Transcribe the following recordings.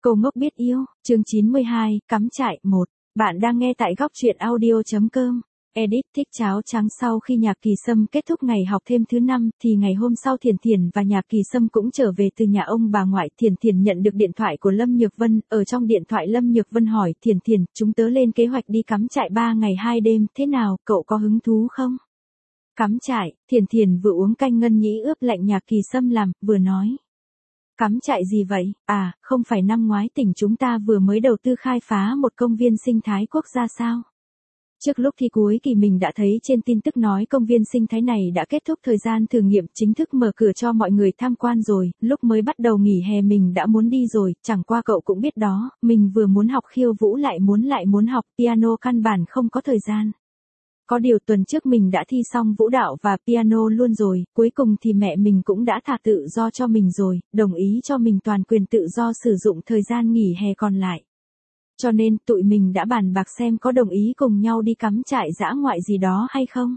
Cô ngốc biết yêu, chương 92, cắm trại 1. Bạn đang nghe tại góc truyện audio.com. Edit thích cháo trắng. Sau khi Nhạc Kỳ Sâm kết thúc ngày học thêm thứ 5, thì ngày hôm sau Thiền Thiền và Nhạc Kỳ Sâm cũng trở về từ nhà ông bà ngoại. Thiền Thiền nhận được điện thoại của Lâm Nhược Vân, ở trong điện thoại Lâm Nhược Vân hỏi Thiền Thiền, chúng tớ lên kế hoạch đi cắm trại 3 ngày 2 đêm, thế nào, cậu có hứng thú không? Cắm trại, Thiền Thiền vừa uống canh ngân nhĩ ướp lạnh Nhạc Kỳ Sâm làm, vừa nói. Cắm trại gì vậy? À, không phải năm ngoái tỉnh chúng ta vừa mới đầu tư khai phá một công viên sinh thái quốc gia sao? Trước lúc thi cuối kỳ mình đã thấy trên tin tức nói công viên sinh thái này đã kết thúc thời gian thử nghiệm, chính thức mở cửa cho mọi người tham quan rồi, lúc mới bắt đầu nghỉ hè mình đã muốn đi rồi, chẳng qua cậu cũng biết đó, mình vừa muốn học khiêu vũ lại muốn học piano, căn bản không có thời gian. Có điều tuần trước mình đã thi xong vũ đạo và piano luôn rồi, cuối cùng thì mẹ mình cũng đã thả tự do cho mình rồi, đồng ý cho mình toàn quyền tự do sử dụng thời gian nghỉ hè còn lại. Cho nên tụi mình đã bàn bạc xem có đồng ý cùng nhau đi cắm trại dã ngoại gì đó hay không.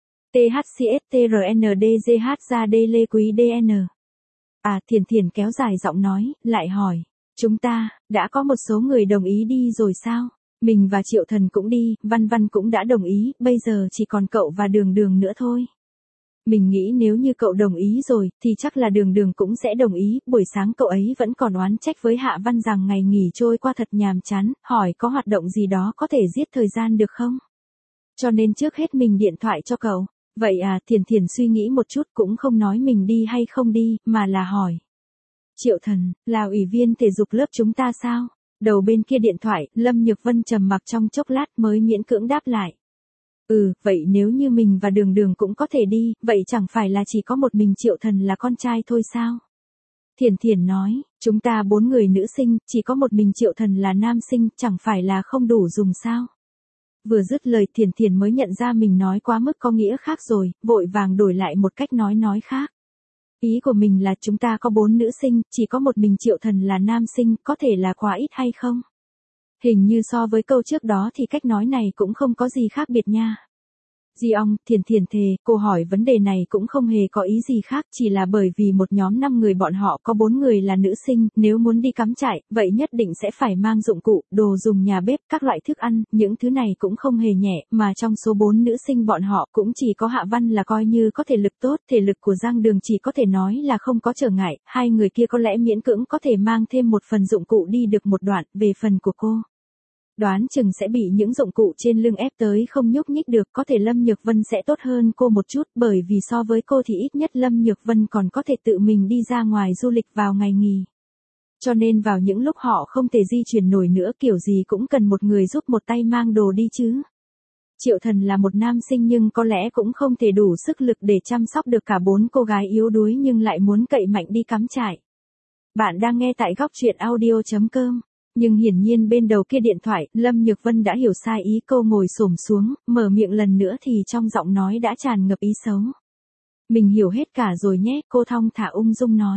THCSTRNDGH ra đê lê quý DN. À, Thiền Thiền kéo dài giọng nói, lại hỏi, chúng ta, đã có một số người đồng ý đi rồi sao? Mình và Triệu Thần cũng đi, Văn Văn cũng đã đồng ý, bây giờ chỉ còn cậu và Đường Đường nữa thôi. Mình nghĩ nếu như cậu đồng ý rồi, thì chắc là Đường Đường cũng sẽ đồng ý. Buổi sáng cậu ấy vẫn còn oán trách với Hạ Văn rằng ngày nghỉ trôi qua thật nhàm chán, hỏi có hoạt động gì đó có thể giết thời gian được không? Cho nên trước hết mình điện thoại cho cậu. Vậy à, Thiền Thiền suy nghĩ một chút cũng không nói mình đi hay không đi, mà là hỏi. Triệu Thần, là ủy viên thể dục lớp chúng ta sao? Đầu bên kia điện thoại, Lâm Nhược Vân trầm mặc trong chốc lát mới miễn cưỡng đáp lại. Vậy nếu như mình và Đường Đường cũng có thể đi, vậy chẳng phải là chỉ có một mình Triệu Thần là con trai thôi sao? Thiền Thiền nói, chúng ta 4 người nữ sinh, chỉ có một mình Triệu Thần là nam sinh, chẳng phải là không đủ dùng sao? Vừa dứt lời Thiền Thiền mới nhận ra mình nói quá mức có nghĩa khác rồi, vội vàng đổi lại một cách nói khác. Ý của mình là chúng ta có 4 nữ sinh, chỉ có một mình Triệu Thần là nam sinh, có thể là quá ít hay không? Hình như so với câu trước đó thì cách nói này cũng không có gì khác biệt nha. Di ong, Thiền Thiền thề, cô hỏi vấn đề này cũng không hề có ý gì khác, chỉ là bởi vì một nhóm 5 người bọn họ có 4 người là nữ sinh, nếu muốn đi cắm trại, vậy nhất định sẽ phải mang dụng cụ, đồ dùng nhà bếp, các loại thức ăn, những thứ này cũng không hề nhẹ, mà trong số 4 nữ sinh bọn họ cũng chỉ có Hạ Văn là coi như có thể lực tốt, thể lực của Giang Đường chỉ có thể nói là không có trở ngại, hai người kia có lẽ miễn cưỡng có thể mang thêm một phần dụng cụ đi được một đoạn, về phần của cô. Đoán chừng sẽ bị những dụng cụ trên lưng ép tới không nhúc nhích được, có thể Lâm Nhược Vân sẽ tốt hơn cô một chút, bởi vì so với cô thì ít nhất Lâm Nhược Vân còn có thể tự mình đi ra ngoài du lịch vào ngày nghỉ. Cho nên vào những lúc họ không thể di chuyển nổi nữa kiểu gì cũng cần một người giúp một tay mang đồ đi chứ. Triệu Thần là một nam sinh nhưng có lẽ cũng không thể đủ sức lực để chăm sóc được cả 4 cô gái yếu đuối nhưng lại muốn cậy mạnh đi cắm trại. Bạn đang nghe tại góc truyện audio.com. Nhưng hiển nhiên bên đầu kia điện thoại, Lâm Nhược Vân đã hiểu sai ý cô, ngồi xổm xuống, mở miệng lần nữa thì trong giọng nói đã tràn ngập ý xấu. Mình hiểu hết cả rồi nhé, cô thong thả ung dung nói.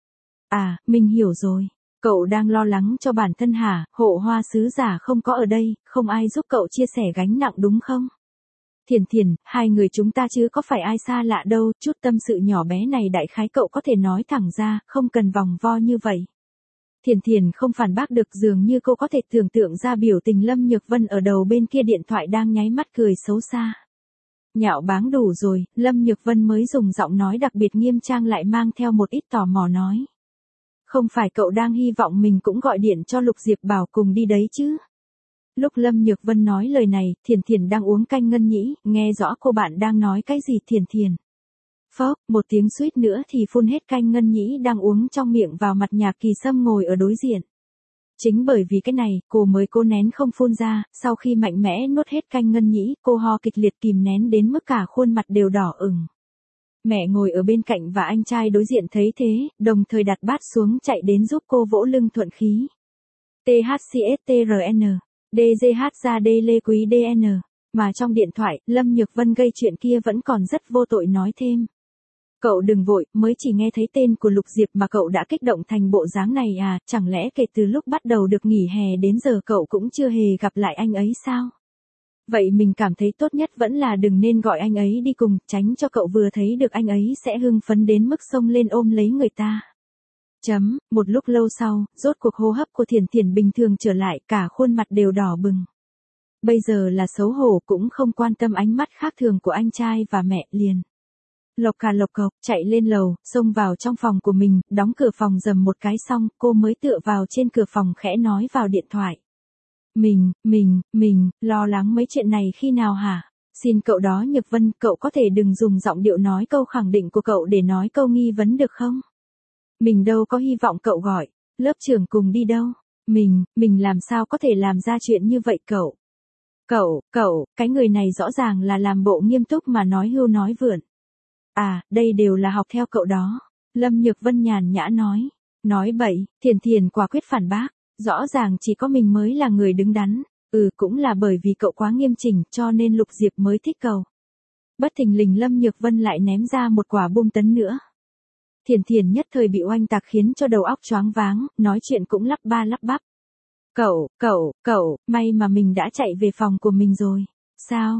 À, mình hiểu rồi. Cậu đang lo lắng cho bản thân hả? Hộ hoa sứ giả không có ở đây, không ai giúp cậu chia sẻ gánh nặng đúng không? Thiền Thiền, hai người chúng ta chứ có phải ai xa lạ đâu, chút tâm sự nhỏ bé này đại khái cậu có thể nói thẳng ra, không cần vòng vo như vậy. Thiền Thiền không phản bác được, dường như cô có thể tưởng tượng ra biểu tình Lâm Nhược Vân ở đầu bên kia điện thoại đang nháy mắt cười xấu xa. Nhạo báng đủ rồi, Lâm Nhược Vân mới dùng giọng nói đặc biệt nghiêm trang lại mang theo một ít tò mò nói. Không phải cậu đang hy vọng mình cũng gọi điện cho Lục Diệp Bảo cùng đi đấy chứ? Lúc Lâm Nhược Vân nói lời này, Thiền Thiền đang uống canh ngân nhĩ, nghe rõ cô bạn đang nói cái gì. Thiền Thiền. Phốc, một tiếng suýt nữa thì phun hết canh ngân nhĩ đang uống trong miệng vào mặt Nhạc Kỳ Sâm ngồi ở đối diện. Chính bởi vì cái này, cô mới cố nén không phun ra, sau khi mạnh mẽ nuốt hết canh ngân nhĩ, cô ho kịch liệt kìm nén đến mức cả khuôn mặt đều đỏ ửng. Mẹ ngồi ở bên cạnh và anh trai đối diện thấy thế, đồng thời đặt bát xuống chạy đến giúp cô vỗ lưng thuận khí. THCSTRN, DGH ra đê lê quý DN, mà trong điện thoại, Lâm Nhược Vân gây chuyện kia vẫn còn rất vô tội nói thêm. Cậu đừng vội, mới chỉ nghe thấy tên của Lục Diệp mà cậu đã kích động thành bộ dáng này à, chẳng lẽ kể từ lúc bắt đầu được nghỉ hè đến giờ cậu cũng chưa hề gặp lại anh ấy sao? Vậy mình cảm thấy tốt nhất vẫn là đừng nên gọi anh ấy đi cùng, tránh cho cậu vừa thấy được anh ấy sẽ hưng phấn đến mức xông lên ôm lấy người ta. Một lúc lâu sau, rốt cuộc hô hấp của Thiển Thiển bình thường trở lại, cả khuôn mặt đều đỏ bừng. Bây giờ là xấu hổ cũng không quan tâm ánh mắt khác thường của anh trai và mẹ, liền. Lộc cà lộc cộc, chạy lên lầu, xông vào trong phòng của mình, đóng cửa phòng rầm một cái xong, cô mới tựa vào trên cửa phòng khẽ nói vào điện thoại. Mình, lo lắng mấy chuyện này khi nào hả? Xin cậu đó Nhược Vân, cậu có thể đừng dùng giọng điệu nói câu khẳng định của cậu để nói câu nghi vấn được không? Mình đâu có hy vọng cậu gọi, lớp trưởng cùng đi đâu. Mình làm sao có thể làm ra chuyện như vậy cậu? Cậu, cái người này rõ ràng là làm bộ nghiêm túc mà nói hưu nói vượn. À, đây đều là học theo cậu đó. Lâm Nhược Vân nhàn nhã nói. Nói bậy, Thiển quả quyết phản bác. Rõ ràng chỉ có mình mới là người đứng đắn. Cũng là bởi vì cậu quá nghiêm chỉnh cho nên Lục Diệp mới thích cậu. Bất thình lình Lâm Nhược Vân lại ném ra một quả bom tấn nữa. Thiển nhất thời bị oanh tạc khiến cho đầu óc choáng váng, nói chuyện cũng lắp ba lắp bắp. Cậu, may mà mình đã chạy về phòng của mình rồi. Sao,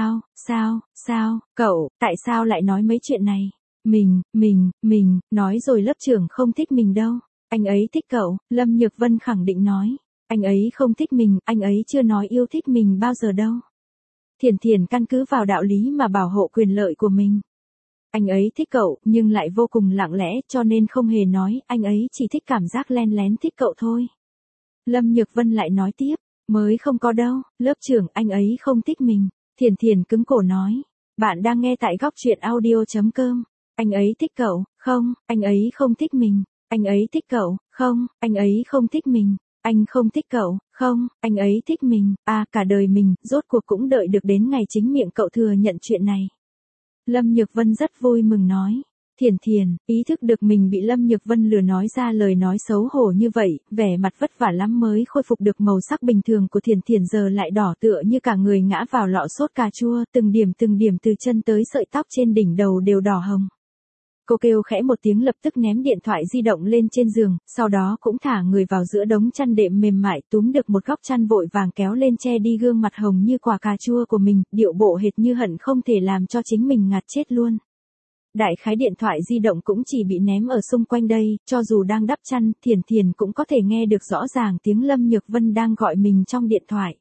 cậu, tại sao lại nói mấy chuyện này? Mình, nói rồi lớp trưởng không thích mình đâu. Anh ấy thích cậu, Lâm Nhược Vân khẳng định nói. Anh ấy không thích mình, anh ấy chưa nói yêu thích mình bao giờ đâu. Thiển căn cứ vào đạo lý mà bảo hộ quyền lợi của mình. Anh ấy thích cậu, nhưng lại vô cùng lặng lẽ cho nên không hề nói, anh ấy chỉ thích cảm giác len lén thích cậu thôi. Lâm Nhược Vân lại nói tiếp, mới không có đâu, lớp trưởng, anh ấy không thích mình. Thiển cứng cổ nói, bạn đang nghe tại góc truyện audio.com. Anh ấy thích cậu, không, anh ấy không thích mình. Anh ấy thích cậu, không, anh ấy không thích mình. Anh không thích cậu, không, anh ấy thích mình. Cả đời mình, rốt cuộc cũng đợi được đến ngày chính miệng cậu thừa nhận chuyện này. Lâm Nhược Vân rất vui mừng nói. Thiển, ý thức được mình bị Lâm Nhược Vân lừa nói ra lời nói xấu hổ như vậy, vẻ mặt vất vả lắm mới khôi phục được màu sắc bình thường của Thiển giờ lại đỏ tựa như cả người ngã vào lọ sốt cà chua, từng điểm từ chân tới sợi tóc trên đỉnh đầu đều đỏ hồng. Cô kêu khẽ một tiếng lập tức ném điện thoại di động lên trên giường, sau đó cũng thả người vào giữa đống chăn đệm mềm mại, túm được một góc chăn vội vàng kéo lên che đi gương mặt hồng như quả cà chua của mình, điệu bộ hệt như hận không thể làm cho chính mình ngạt chết luôn. Đại khái điện thoại di động cũng chỉ bị ném ở xung quanh đây, cho dù đang đắp chăn, Thiển cũng có thể nghe được rõ ràng tiếng Lâm Nhược Vân đang gọi mình trong điện thoại.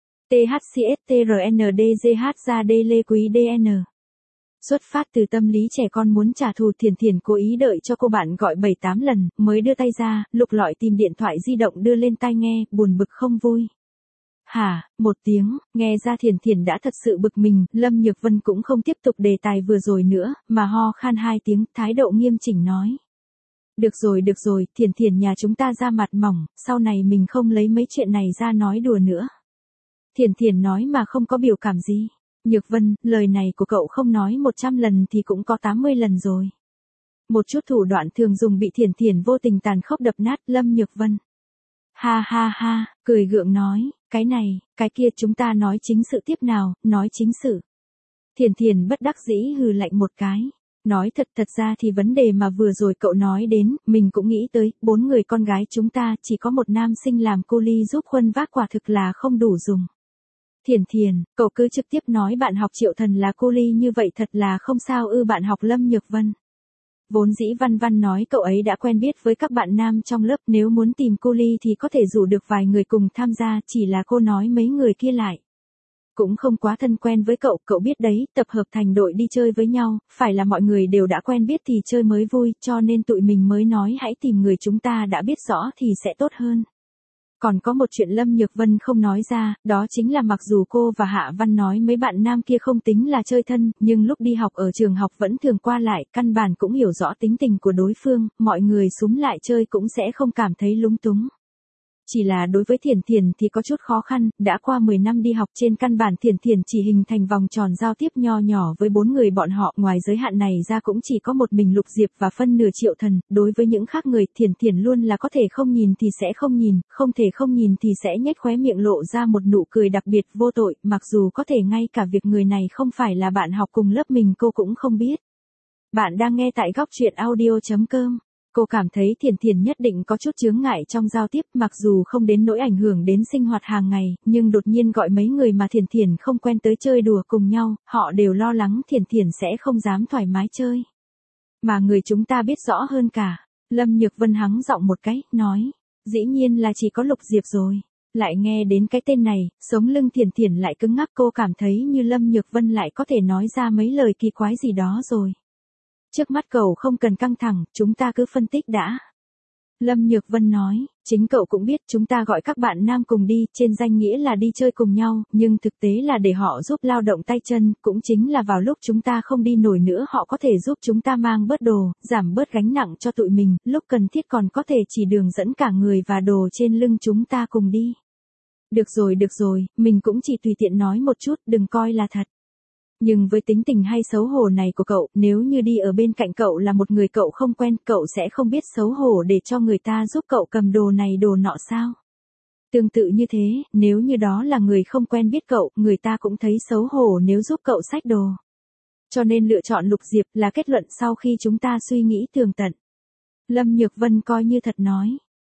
THCSTRNDGH ra đây lê quý DN. Xuất phát từ tâm lý trẻ con muốn trả thù, Thiển cố ý đợi cho cô bạn gọi 7-8 lần, mới đưa tay ra, lục lọi tìm điện thoại di động đưa lên tai nghe, buồn bực không vui. Hả, một tiếng, nghe ra Thiển đã thật sự bực mình, Lâm Nhược Vân cũng không tiếp tục đề tài vừa rồi nữa, mà ho khan 2 tiếng, thái độ nghiêm chỉnh nói. Được rồi, Thiển nhà chúng ta ra mặt mỏng, sau này mình không lấy mấy chuyện này ra nói đùa nữa. Thiển nói mà không có biểu cảm gì. Nhược Vân, lời này của cậu không nói 100 lần thì cũng có 80 lần rồi. Một chút thủ đoạn thường dùng bị Thiển vô tình tàn khốc đập nát. Lâm Nhược Vân. Ha, cười gượng nói, cái này, cái kia chúng ta nói chính sự tiếp nào, nói chính sự. Thiển bất đắc dĩ hừ lạnh một cái. Nói thật ra thì vấn đề mà vừa rồi cậu nói đến, mình cũng nghĩ tới, 4 người con gái chúng ta chỉ có một nam sinh làm cô ly giúp khuân vác quả thực là không đủ dùng. Thiển, cậu cứ trực tiếp nói bạn học Triệu Thần là cô ly như vậy thật là không sao bạn học Lâm Nhược Vân. Vốn dĩ Văn nói cậu ấy đã quen biết với các bạn nam trong lớp, nếu muốn tìm cô ly thì có thể rủ được vài người cùng tham gia, chỉ là cô nói mấy người kia lại. Cũng không quá thân quen với cậu biết đấy, tập hợp thành đội đi chơi với nhau, phải là mọi người đều đã quen biết thì chơi mới vui, cho nên tụi mình mới nói hãy tìm người chúng ta đã biết rõ thì sẽ tốt hơn. Còn có một chuyện Lâm Nhược Vân không nói ra, đó chính là mặc dù cô và Hạ Văn nói mấy bạn nam kia không tính là chơi thân, nhưng lúc đi học ở trường học vẫn thường qua lại, căn bản cũng hiểu rõ tính tình của đối phương, mọi người xúm lại chơi cũng sẽ không cảm thấy lúng túng. Chỉ là đối với Thiển thì có chút khó khăn, đã qua 10 năm đi học trên căn bản Thiển chỉ hình thành vòng tròn giao tiếp nho nhỏ với 4 người bọn họ, ngoài giới hạn này ra cũng chỉ có một mình Lục Diệp và phân nửa Triệu Thần, đối với những khác người Thiển luôn là có thể không nhìn thì sẽ không nhìn, không thể không nhìn thì sẽ nhếch khóe miệng lộ ra một nụ cười đặc biệt vô tội, mặc dù có thể ngay cả việc người này không phải là bạn học cùng lớp mình cô cũng không biết. Bạn đang nghe tại góc truyện audio.com. Cô cảm thấy Thiển nhất định có chút chướng ngại trong giao tiếp, mặc dù không đến nỗi ảnh hưởng đến sinh hoạt hàng ngày, nhưng đột nhiên gọi mấy người mà Thiển không quen tới chơi đùa cùng nhau, họ đều lo lắng Thiển sẽ không dám thoải mái chơi. Mà người chúng ta biết rõ hơn cả, Lâm Nhược Vân hắng giọng một cái, nói. Dĩ nhiên là chỉ có Lục Diệp rồi. Lại nghe đến cái tên này, sống lưng Thiển Thiển lại cứng ngắc, cô cảm thấy như Lâm Nhược Vân lại có thể nói ra mấy lời kỳ quái gì đó rồi. Trước mắt cậu không cần căng thẳng, chúng ta cứ phân tích đã. Lâm Nhược Vân nói, chính cậu cũng biết chúng ta gọi các bạn nam cùng đi, trên danh nghĩa là đi chơi cùng nhau, nhưng thực tế là để họ giúp lao động tay chân, cũng chính là vào lúc chúng ta không đi nổi nữa họ có thể giúp chúng ta mang bớt đồ, giảm bớt gánh nặng cho tụi mình, lúc cần thiết còn có thể chỉ đường dẫn cả người và đồ trên lưng chúng ta cùng đi. Được rồi, mình cũng chỉ tùy tiện nói một chút, đừng coi là thật. Nhưng với tính tình hay xấu hổ này của cậu, nếu như đi ở bên cạnh cậu là một người cậu không quen, cậu sẽ không biết xấu hổ để cho người ta giúp cậu cầm đồ này đồ nọ sao? Tương tự như thế, nếu như đó là người không quen biết cậu, người ta cũng thấy xấu hổ nếu giúp cậu xách đồ. Cho nên lựa chọn Lục Diệp là kết luận sau khi chúng ta suy nghĩ tường tận. Lâm Nhược Vân coi như thật nói.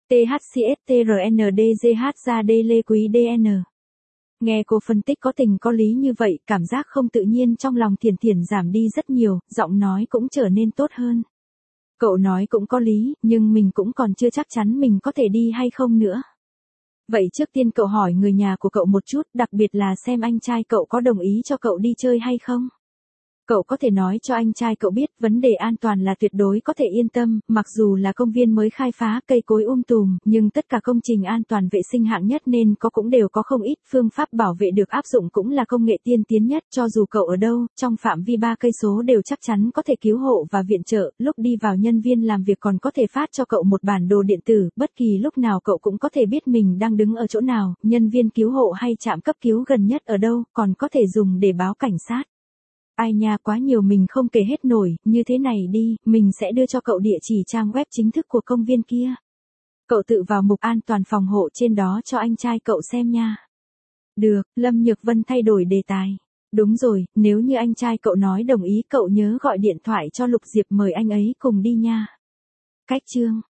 THCSTRNDGH ra đê lê quý DN. Nghe cô phân tích có tình có lý như vậy, cảm giác không tự nhiên trong lòng Thiển Thiển giảm đi rất nhiều, giọng nói cũng trở nên tốt hơn. Cậu nói cũng có lý, nhưng mình cũng còn chưa chắc chắn mình có thể đi hay không nữa. Vậy trước tiên cậu hỏi người nhà của cậu một chút, đặc biệt là xem anh trai cậu có đồng ý cho cậu đi chơi hay không. Cậu có thể nói cho anh trai cậu biết vấn đề an toàn là tuyệt đối có thể yên tâm, mặc dù là công viên mới khai phá cây cối tùm, nhưng tất cả công trình an toàn vệ sinh hạng nhất nên cũng đều có không ít phương pháp bảo vệ được áp dụng cũng là công nghệ tiên tiến nhất, cho dù cậu ở đâu, trong phạm vi 3 cây số đều chắc chắn có thể cứu hộ và viện trợ, lúc đi vào nhân viên làm việc còn có thể phát cho cậu một bản đồ điện tử, bất kỳ lúc nào cậu cũng có thể biết mình đang đứng ở chỗ nào, nhân viên cứu hộ hay trạm cấp cứu gần nhất ở đâu, còn có thể dùng để báo cảnh sát. Ai nha, quá nhiều mình không kể hết nổi, như thế này đi, mình sẽ đưa cho cậu địa chỉ trang web chính thức của công viên kia. Cậu tự vào mục an toàn phòng hộ trên đó cho anh trai cậu xem nha. Được, Lâm Nhược Vân thay đổi đề tài. Đúng rồi, nếu như anh trai cậu nói đồng ý cậu nhớ gọi điện thoại cho Lục Diệp mời anh ấy cùng đi nha. Cách chương